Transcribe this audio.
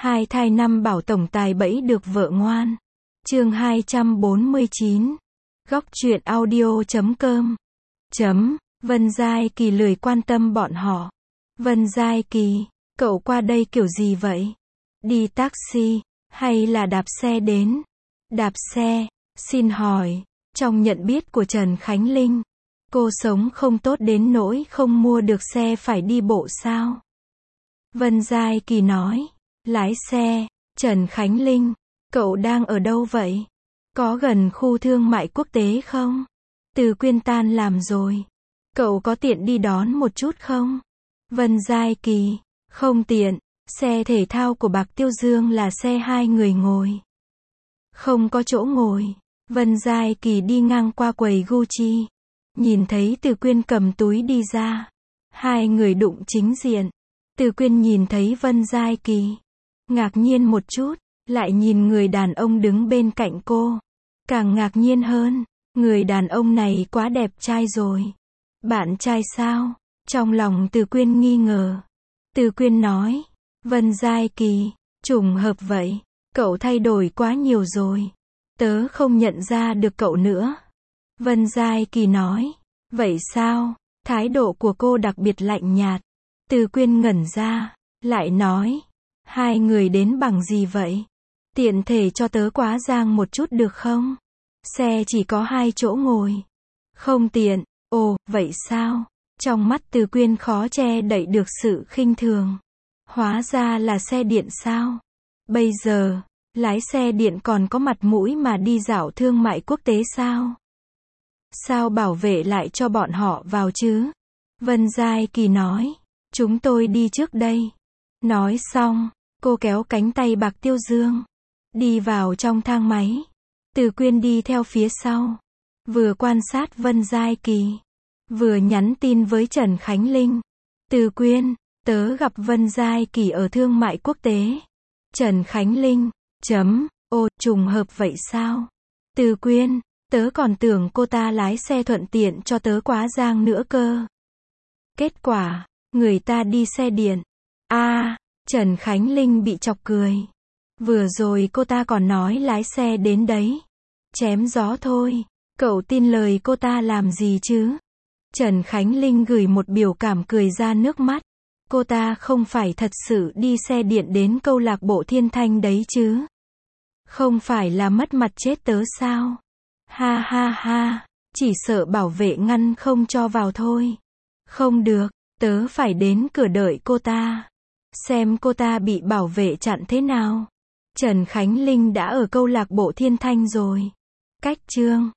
Hai thai năm bảo tổng tài bẫy được vợ ngoan. Chương 249. Góc truyện audio.com. Vân Giai Kỳ lười quan tâm bọn họ. Vân Giai Kỳ, cậu qua đây kiểu gì vậy? Đi taxi, hay là đạp xe đến? Đạp xe, xin hỏi, trong nhận biết của Trần Khánh Linh, cô sống không tốt đến nỗi không mua được xe phải đi bộ sao? Vân Giai Kỳ nói, lái xe, Trần Khánh Linh, cậu đang ở đâu vậy? Có gần khu thương mại quốc tế không? Từ Quyên tan làm rồi. Cậu có tiện đi đón một chút không? Vân Giai Kỳ, không tiện, xe thể thao của Bạc Tiêu Dương là xe hai người ngồi. Không có chỗ ngồi. Vân Giai Kỳ đi ngang qua quầy Gucci. Nhìn thấy Từ Quyên cầm túi đi ra. Hai người đụng chính diện. Từ Quyên nhìn thấy Vân Giai Kỳ. Ngạc nhiên một chút, lại nhìn người đàn ông đứng bên cạnh cô. Càng ngạc nhiên hơn, người đàn ông này quá đẹp trai rồi. Bạn trai sao? Trong lòng Từ Quyên nghi ngờ. Từ Quyên nói, Vân Giai Kỳ, trùng hợp vậy, cậu thay đổi quá nhiều rồi. Tớ không nhận ra được cậu nữa. Vân Giai Kỳ nói, vậy sao? Thái độ của cô đặc biệt lạnh nhạt. Từ Quyên ngẩn ra, lại nói, hai người đến bằng gì vậy? Tiện thể cho tớ quá giang một chút được không? Xe chỉ có hai chỗ ngồi. Không tiện. Ồ, vậy sao? Trong mắt Từ Quyên khó che đậy được sự khinh thường. Hóa ra là xe điện sao? Bây giờ, lái xe điện còn có mặt mũi mà đi dạo thương mại quốc tế sao? Sao bảo vệ lại cho bọn họ vào chứ? Vân Giai Kỳ nói, chúng tôi đi trước đây. Nói xong, cô kéo cánh tay Bạc Tiêu Dương, đi vào trong thang máy. Từ Quyên đi theo phía sau, vừa quan sát Vân Giai Kỳ, vừa nhắn tin với Trần Khánh Linh. Từ Quyên, tớ gặp Vân Giai Kỳ ở thương mại quốc tế. Trần Khánh Linh, ô, trùng hợp vậy sao? Từ Quyên, tớ còn tưởng cô ta lái xe thuận tiện cho tớ quá giang nữa cơ. Kết quả, người ta đi xe điện. Trần Khánh Linh bị chọc cười. Vừa rồi cô ta còn nói lái xe đến đấy. Chém gió thôi, cậu tin lời cô ta làm gì chứ? Trần Khánh Linh gửi một biểu cảm cười ra nước mắt. Cô ta không phải thật sự đi xe điện đến câu lạc bộ Thiên Thanh đấy chứ? Không phải là mất mặt chết tớ sao? Ha ha ha, chỉ sợ bảo vệ ngăn không cho vào thôi. Không được, tớ phải đến cửa đợi cô ta. Xem cô ta bị bảo vệ chặn thế nào. Trần Khánh Linh đã ở câu lạc bộ Thiên Thanh rồi. Cách chương